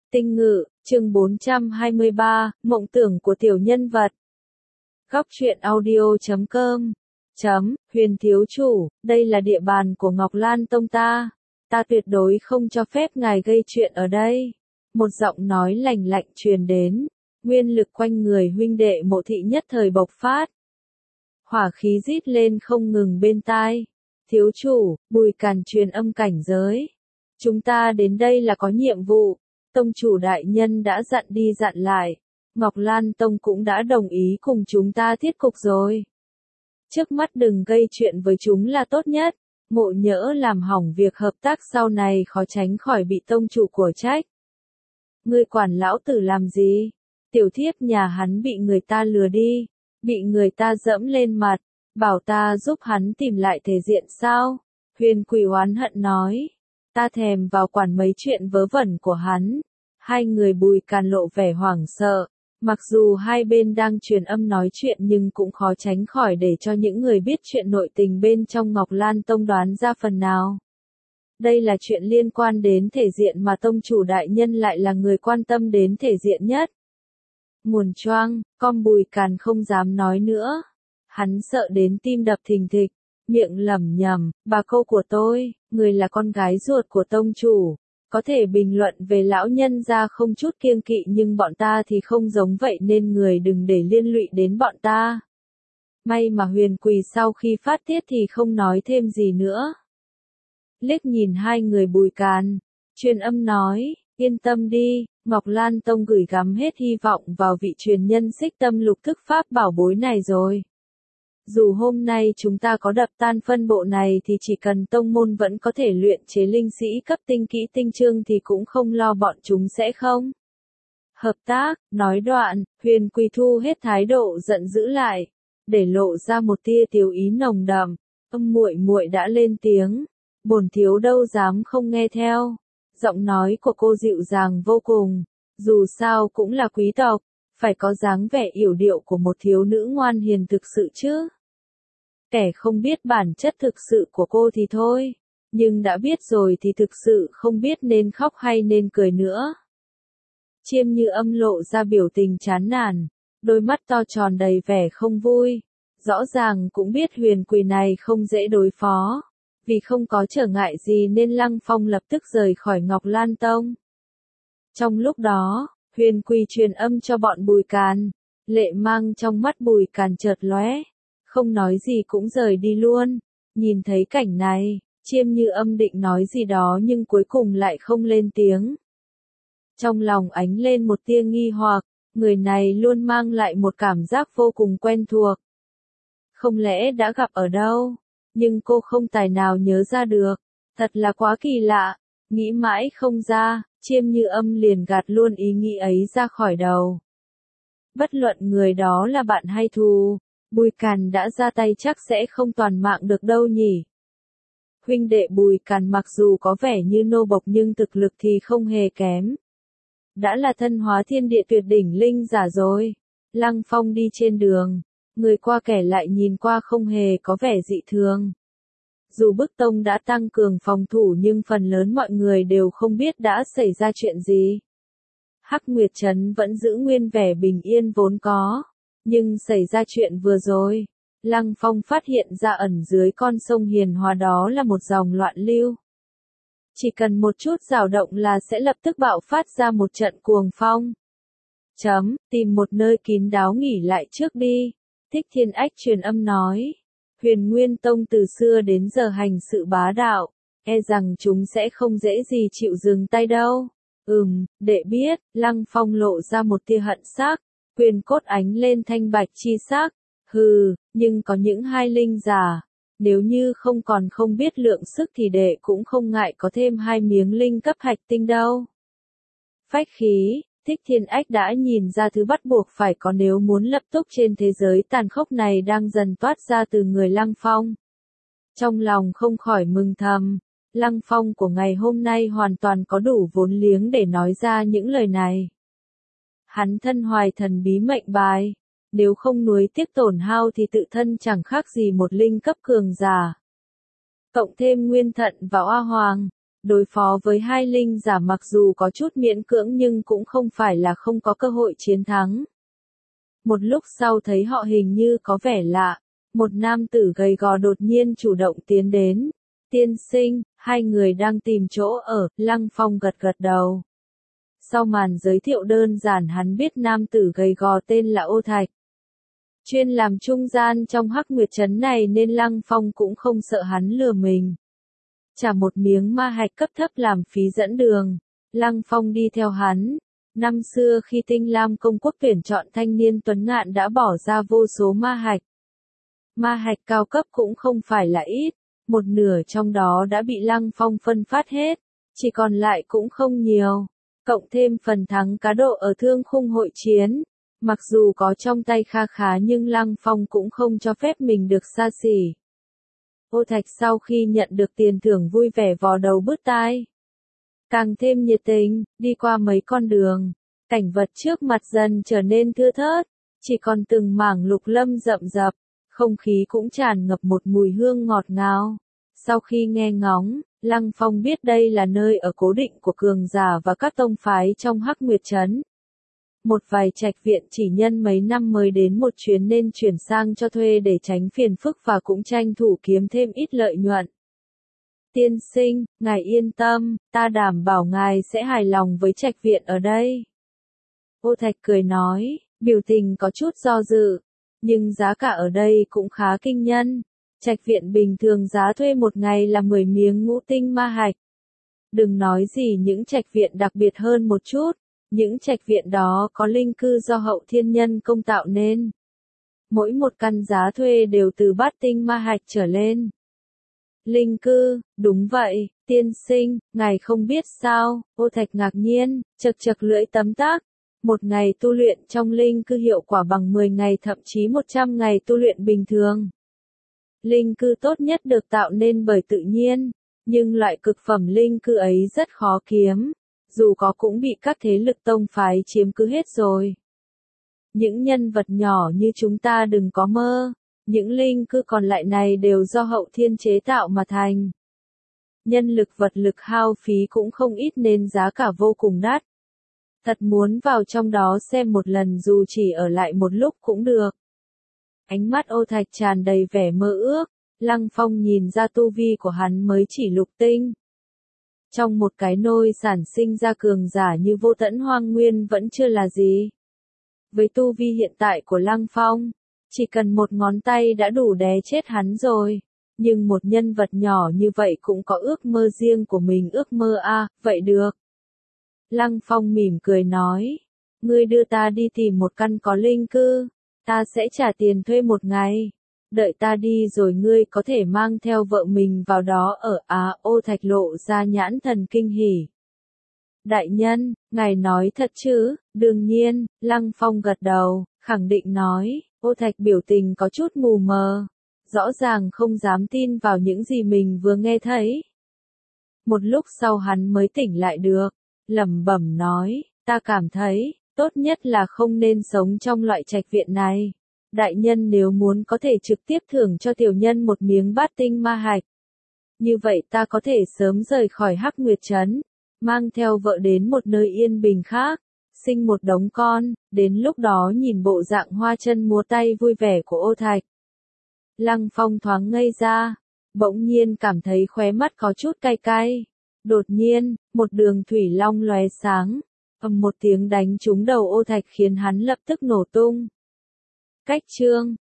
Tinh ngự, chương 423, mộng tưởng của tiểu nhân vật. Góc truyện audio.com Huyền thiếu chủ, đây là địa bàn của Ngọc Lan Tông ta. Ta tuyệt đối không cho phép ngài gây chuyện ở đây. Một giọng nói lạnh lạnh truyền đến. Nguyên lực quanh người huynh đệ Mộ Thị nhất thời bộc phát. Hỏa khí rít lên không ngừng bên tai. Thiếu chủ, Bùi Càn truyền âm cảnh giới. Chúng ta đến đây là có nhiệm vụ. Tông chủ đại nhân đã dặn đi dặn lại. Ngọc Lan Tông cũng đã đồng ý cùng chúng ta thiết cục rồi. Trước mắt đừng gây chuyện với chúng là tốt nhất. Ngộ nhỡ làm hỏng việc hợp tác sau này khó tránh khỏi bị tông chủ của trách. Ngươi quản lão tử làm gì? Tiểu thiếp nhà hắn bị người ta lừa đi. Bị người ta dẫm lên mặt. Bảo ta giúp hắn tìm lại thể diện sao? Huyền Quỳ oán hận nói. Ta thèm vào quản mấy chuyện vớ vẩn của hắn. Hai người Bùi Càn lộ vẻ hoảng sợ. Mặc dù hai bên đang truyền âm nói chuyện nhưng cũng khó tránh khỏi để cho những người biết chuyện nội tình bên trong Ngọc Lan Tông đoán ra phần nào. Đây là chuyện liên quan đến thể diện mà tông chủ đại nhân lại là người quan tâm đến thể diện nhất. Nguồn choang, con Bùi Càn không dám nói nữa. Hắn sợ đến tim đập thình thịch, miệng lẩm nhẩm, bà cô của tôi, người là con gái ruột của tông chủ. Có thể bình luận về lão nhân gia không chút kiêng kỵ nhưng bọn ta thì không giống vậy nên người đừng để liên lụy đến bọn ta. May mà Huyền Quỳ sau khi phát tiết thì không nói thêm gì nữa. Liếc nhìn hai người Bùi Càn, truyền âm nói, yên tâm đi, Ngọc Lan Tông gửi gắm hết hy vọng vào vị truyền nhân Xích Tâm Lục Thức Pháp bảo bối này rồi. Dù hôm nay chúng ta có đập tan phân bộ này thì chỉ cần tông môn vẫn có thể luyện chế linh sĩ cấp tinh kỹ tinh chương thì cũng không lo bọn chúng sẽ không hợp tác. Nói đoạn, Huyền Quỳ thu hết thái độ giận dữ lại, để lộ ra một tia tiếu ý nồng đậm. Muội muội đã lên tiếng, bổn thiếu đâu dám không nghe theo. Giọng nói của cô dịu dàng vô cùng, dù sao cũng là quý tộc, phải có dáng vẻ yểu điệu của một thiếu nữ ngoan hiền thực sự chứ. Kẻ không biết bản chất thực sự của cô thì thôi, nhưng đã biết rồi thì thực sự không biết nên khóc hay nên cười nữa. Chiêm Như Âm lộ ra biểu tình chán nản, đôi mắt to tròn đầy vẻ không vui. Rõ ràng cũng biết Huyền Quỳ này không dễ đối phó. Vì không có trở ngại gì nên Lăng Phong lập tức rời khỏi Ngọc Lan Tông. Trong lúc đó, Huyền Quỳ truyền âm cho bọn Bùi Càn. Lệ mang trong mắt Bùi Càn chợt lóe. Không nói gì cũng rời đi luôn. Nhìn thấy cảnh này, Chiêm Như Âm định nói gì đó nhưng cuối cùng lại không lên tiếng. Trong lòng ánh lên một tia nghi hoặc, người này luôn mang lại một cảm giác vô cùng quen thuộc. Không lẽ đã gặp ở đâu? Nhưng cô không tài nào nhớ ra được. Thật là quá kỳ lạ. Nghĩ mãi không ra, Chiêm Như Âm liền gạt luôn ý nghĩ ấy ra khỏi đầu. Bất luận người đó là bạn hay thù, Bùi Càn đã ra tay chắc sẽ không toàn mạng được đâu nhỉ. Huynh đệ Bùi Càn mặc dù có vẻ như nô bộc nhưng thực lực thì không hề kém. Đã là thân hóa thiên địa tuyệt đỉnh linh giả rồi. Lăng Phong đi trên đường, người qua kẻ lại nhìn qua không hề có vẻ dị thường. Dù Bức Tông đã tăng cường phòng thủ nhưng phần lớn mọi người đều không biết đã xảy ra chuyện gì. Hắc Nguyệt Trấn vẫn giữ nguyên vẻ bình yên vốn có. Nhưng xảy ra chuyện vừa rồi, Lăng Phong phát hiện ra ẩn dưới con sông hiền hòa đó là một dòng loạn lưu. Chỉ cần một chút dao động là sẽ lập tức bạo phát ra một trận cuồng phong. Tìm một nơi kín đáo nghỉ lại trước đi. Thích Thiên Ách truyền âm nói. Huyền Nguyên Tông từ xưa đến giờ hành sự bá đạo, e rằng chúng sẽ không dễ gì chịu dừng tay đâu. Đệ biết, Lăng Phong lộ ra một tia hận sắc, quyền cốt ánh lên thanh bạch chi sắc. Nhưng có những hai linh giả, nếu như không biết lượng sức thì đệ cũng không ngại có thêm 2 miếng linh cấp hạch tinh đâu. Phách khí, Thích Thiên Ách đã nhìn ra thứ bắt buộc phải có nếu muốn lập tức trên thế giới tàn khốc này đang dần toát ra từ người Lăng Phong. Trong lòng không khỏi mừng thầm, Lăng Phong của ngày hôm nay hoàn toàn có đủ vốn liếng để nói ra những lời này. Hắn thân hoài thần bí mệnh bài, nếu không nuối tiếc tổn hao thì tự thân chẳng khác gì một linh cấp cường giả. Cộng thêm nguyên thận và oa hoàng, Đối phó với hai linh giả mặc dù có chút miễn cưỡng nhưng cũng không phải là không có cơ hội chiến thắng. Một lúc sau thấy họ hình như có vẻ lạ, một nam tử gầy gò đột nhiên chủ động tiến đến. Tiên sinh, hai người đang tìm chỗ ở, Lăng Phong gật gật đầu. Sau màn giới thiệu đơn giản hắn biết nam tử gầy gò tên là Ô Thạch. Chuyên làm trung gian trong Hắc Nguyệt Trấn này nên Lăng Phong cũng không sợ hắn lừa mình. Trả một miếng ma hạch cấp thấp làm phí dẫn đường, Lăng Phong đi theo hắn. Năm xưa khi Tinh Lam công quốc tuyển chọn thanh niên tuấn ngạn đã bỏ ra vô số ma hạch. Ma hạch cao cấp cũng không phải là ít, một nửa trong đó đã bị Lăng Phong phân phát hết, chỉ còn lại cũng không nhiều. Cộng thêm phần thắng cá độ ở thương khung hội chiến. Mặc dù có trong tay kha khá nhưng Lăng Phong cũng không cho phép mình được xa xỉ. Ô Thạch sau khi nhận được tiền thưởng vui vẻ vò đầu bứt tai. Càng thêm nhiệt tình, đi qua mấy con đường. Cảnh vật trước mặt dần trở nên thưa thớt, chỉ còn từng mảng lục lâm rậm rập, không khí cũng tràn ngập một mùi hương ngọt ngào. Sau khi nghe ngóng, Lăng Phong biết đây là nơi ở cố định của cường giả và các tông phái trong Hắc Nguyệt Trấn. Một vài trạch viện chỉ nhân mấy năm mới đến một chuyến nên chuyển sang cho thuê để tránh phiền phức và cũng tranh thủ kiếm thêm ít lợi nhuận. Tiên sinh, ngài yên tâm, ta đảm bảo ngài sẽ hài lòng với trạch viện ở đây. Ô Thạch cười nói, biểu tình có chút do dự, nhưng giá cả ở đây cũng khá kinh nhân. Trạch viện bình thường giá thuê một ngày là 10 miếng ngũ tinh ma hạch. Đừng nói gì những trạch viện đặc biệt hơn một chút, những trạch viện đó có linh cư do Hậu Thiên Nhân công tạo nên. Mỗi một căn giá thuê đều từ bát tinh ma hạch trở lên. Linh cư, đúng vậy, tiên sinh, ngài không biết sao? Ô Thạch ngạc nhiên, chật chật lưỡi tấm tắc. Một ngày tu luyện trong linh cư hiệu quả bằng 10 ngày thậm chí 100 ngày tu luyện bình thường. Linh cư tốt nhất được tạo nên bởi tự nhiên, nhưng loại cực phẩm linh cư ấy rất khó kiếm, dù có cũng bị các thế lực tông phái chiếm cứ hết rồi. Những nhân vật nhỏ như chúng ta đừng có mơ, những linh cư còn lại này đều do Hậu Thiên chế tạo mà thành. Nhân lực vật lực hao phí cũng không ít nên giá cả vô cùng đắt. Thật muốn vào trong đó xem một lần dù chỉ ở lại một lúc cũng được. Ánh mắt Ô Thạch tràn đầy vẻ mơ ước, Lăng Phong nhìn ra tu vi của hắn mới chỉ lục tinh. Trong một cái nôi sản sinh ra cường giả như Vô Tẫn Hoang Nguyên vẫn chưa là gì. Với tu vi hiện tại của Lăng Phong, chỉ cần một ngón tay đã đủ đè chết hắn rồi. Nhưng một nhân vật nhỏ như vậy cũng có ước mơ riêng của mình, ước mơ à, vậy được. Lăng Phong mỉm cười nói, ngươi đưa ta đi tìm một căn có linh cư, ta sẽ trả tiền thuê một ngày. Đợi ta đi rồi ngươi có thể mang theo vợ mình vào đó ở. Ô Thạch lộ ra nhãn thần kinh hỉ. Đại nhân, ngài nói thật chứ? Đương nhiên, Lăng Phong gật đầu, khẳng định nói. Ô Thạch biểu tình có chút mù mờ, rõ ràng không dám tin vào những gì mình vừa nghe thấy. Một lúc sau hắn mới tỉnh lại được, lẩm bẩm nói, ta cảm thấy, tốt nhất là không nên sống trong loại trạch viện này. Đại nhân nếu muốn có thể trực tiếp thưởng cho tiểu nhân một miếng bát tinh ma hạch. Như vậy ta có thể sớm rời khỏi Hắc Nguyệt Trấn, mang theo vợ đến một nơi yên bình khác, sinh một đống con, đến lúc đó nhìn bộ dạng hoa chân múa tay vui vẻ của Ô Thạch. Lăng Phong thoáng ngây ra, bỗng nhiên cảm thấy khóe mắt có chút cay cay. Đột nhiên, một đường thủy long lóe sáng, ầm một tiếng đánh trúng đầu Ô Thạch khiến hắn lập tức nổ tung. Cách chương